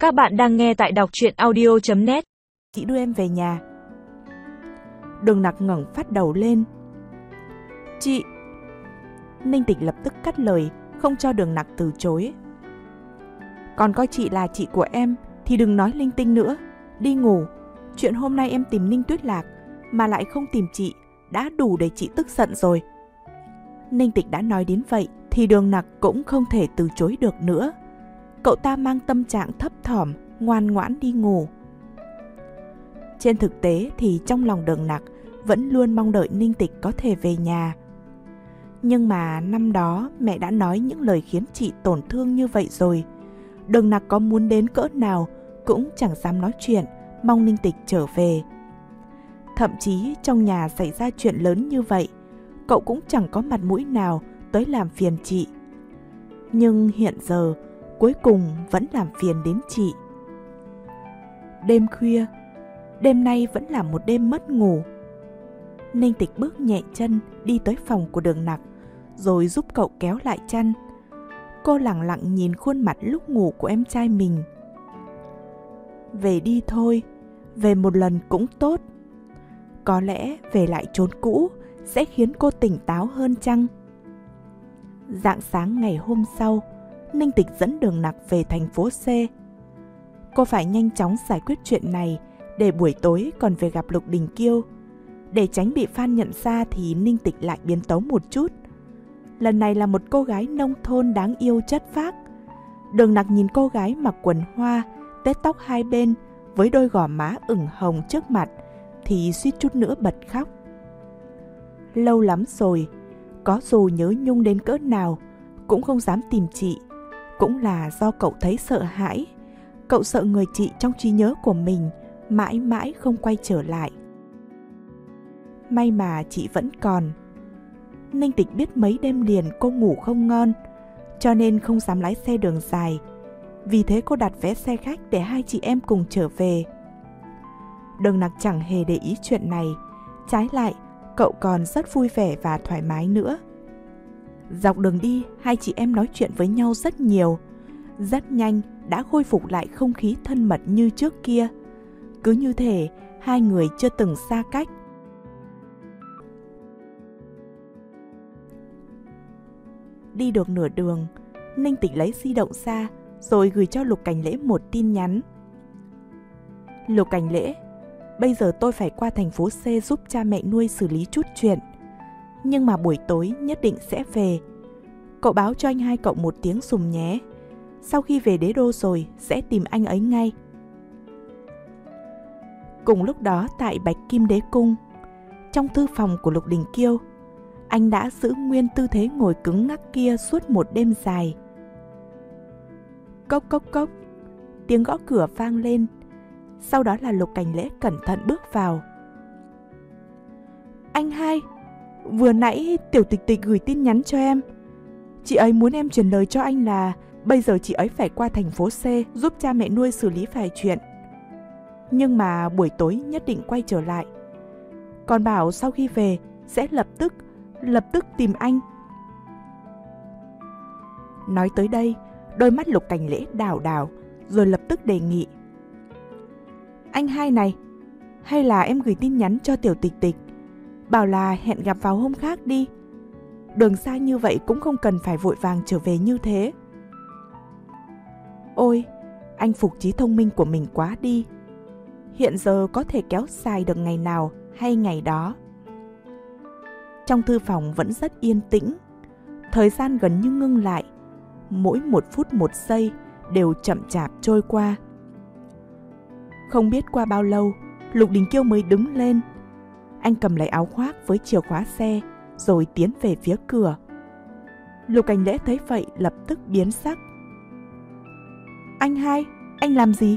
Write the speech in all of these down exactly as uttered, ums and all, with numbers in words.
Các bạn đang nghe tại đọc truyện audio chấm net. Chị đưa em về nhà. Đường Nặc ngẩng phát đầu lên. Chị... Ninh Tịch lập tức cắt lời, không cho Đường Nặc từ chối. Còn coi chị là chị của em thì đừng nói linh tinh nữa. Đi ngủ. Chuyện hôm nay em tìm Ninh Tuyết Lạc mà lại không tìm chị đã đủ để chị tức giận rồi. Ninh Tịch đã nói đến vậy thì Đường Nặc cũng không thể từ chối được nữa. Cậu ta mang tâm trạng thấp thỏm, ngoan ngoãn đi ngủ. Trên thực tế thì trong lòng Đường Nặc vẫn luôn mong đợi Ninh Tịch có thể về nhà. Nhưng mà năm đó mẹ đã nói những lời khiến chị tổn thương như vậy rồi. Đường Nặc có muốn đến cỡ nào cũng chẳng dám nói chuyện, mong Ninh Tịch trở về. Thậm chí trong nhà xảy ra chuyện lớn như vậy, cậu cũng chẳng có mặt mũi nào tới làm phiền chị. Nhưng hiện giờ, cuối cùng vẫn làm phiền đến chị. Đêm khuya, đêm nay vẫn là một đêm mất ngủ. Ninh Tịch bước nhẹ chân đi tới phòng của Đường Nặc, rồi giúp cậu kéo lại chăn. Cô lẳng lặng nhìn khuôn mặt lúc ngủ của em trai mình. Về đi thôi, về một lần cũng tốt. Có lẽ về lại chốn cũ sẽ khiến cô tỉnh táo hơn chăng? Rạng sáng ngày hôm sau, Ninh Tịch dẫn Đường Nặc về thành phố C. Cô phải nhanh chóng giải quyết chuyện này để buổi tối còn về gặp Lục Đình Kiêu. Để tránh bị fan nhận ra thì Ninh Tịch lại biến tấu một chút. Lần này là một cô gái nông thôn đáng yêu chất phác. Đường Nặc nhìn cô gái mặc quần hoa, tết tóc hai bên với đôi gò má ửng hồng trước mặt thì suýt chút nữa bật khóc. Lâu lắm rồi, có dù nhớ nhung đến cỡ nào cũng không dám tìm chị. Cũng là do cậu thấy sợ hãi. Cậu sợ người chị trong trí nhớ của mình mãi mãi không quay trở lại. May mà chị vẫn còn. Ninh Tịch biết mấy đêm liền cô ngủ không ngon, cho nên không dám lái xe đường dài. Vì thế cô đặt vé xe khách để hai chị em cùng trở về. Đường Nặc chẳng hề để ý chuyện này. Trái lại, cậu còn rất vui vẻ và thoải mái nữa. Dọc đường đi, hai chị em nói chuyện với nhau rất nhiều. Rất nhanh đã khôi phục lại không khí thân mật như trước kia. Cứ như thể hai người chưa từng xa cách. Đi được nửa đường, Ninh Tịch lấy di động ra rồi gửi cho Lục Cảnh Lễ một tin nhắn. Lục Cảnh Lễ, bây giờ tôi phải qua thành phố C giúp cha mẹ nuôi xử lý chút chuyện. Nhưng mà buổi tối nhất định sẽ về. Cậu báo cho anh hai cậu một tiếng dùm nhé. Sau khi về đế đô rồi sẽ tìm anh ấy ngay. Cùng lúc đó tại Bạch Kim Đế Cung, trong thư phòng của Lục Đình Kiêu, anh đã giữ nguyên tư thế ngồi cứng ngắc kia suốt một đêm dài. Cốc cốc cốc, tiếng gõ cửa vang lên. Sau đó là Lục Cảnh Lễ cẩn thận bước vào. Anh hai, vừa nãy Tiểu Tịch Tịch gửi tin nhắn cho em. Chị ấy muốn em truyền lời cho anh là bây giờ chị ấy phải qua thành phố C giúp cha mẹ nuôi xử lý vài chuyện. Nhưng mà buổi tối nhất định quay trở lại. Còn bảo sau khi về sẽ lập tức, lập tức tìm anh. Nói tới đây, đôi mắt Lục Cảnh Lễ đảo đảo rồi lập tức đề nghị. Anh hai này, hay là em gửi tin nhắn cho Tiểu Tịch Tịch, bảo là hẹn gặp vào hôm khác đi. Đường xa như vậy cũng không cần phải vội vàng trở về như thế. Ôi, anh phục trí thông minh của mình quá đi. Hiện giờ có thể kéo dài được ngày nào hay ngày đó. Trong thư phòng vẫn rất yên tĩnh. Thời gian gần như ngưng lại. Mỗi một phút một giây đều chậm chạp trôi qua. Không biết qua bao lâu, Lục Đình Kiêu mới đứng lên. Anh cầm lấy áo khoác với chìa khóa xe rồi tiến về phía cửa. Lục Cảnh Lễ thấy vậy lập tức biến sắc. Anh hai, anh làm gì?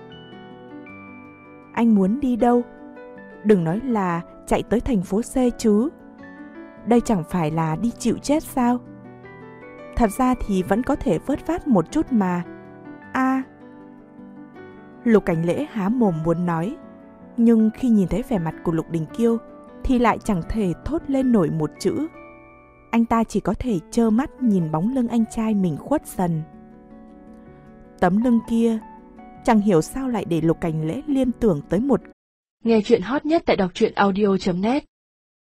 Anh muốn đi đâu? Đừng nói là chạy tới thành phố C chứ. Đây chẳng phải là đi chịu chết sao? Thật ra thì vẫn có thể vớt vát một chút mà. À... Lục Cảnh Lễ há mồm muốn nói, nhưng khi nhìn thấy vẻ mặt của Lục Đình Kiêu thì lại chẳng thể thốt lên nổi một chữ. Anh ta chỉ có thể trơ mắt nhìn bóng lưng anh trai mình khuất dần. Tấm lưng kia Chẳng hiểu sao lại để Lục Cảnh Lễ liên tưởng tới một. Nghe chuyện hot nhất tại đọc truyện audio chấm net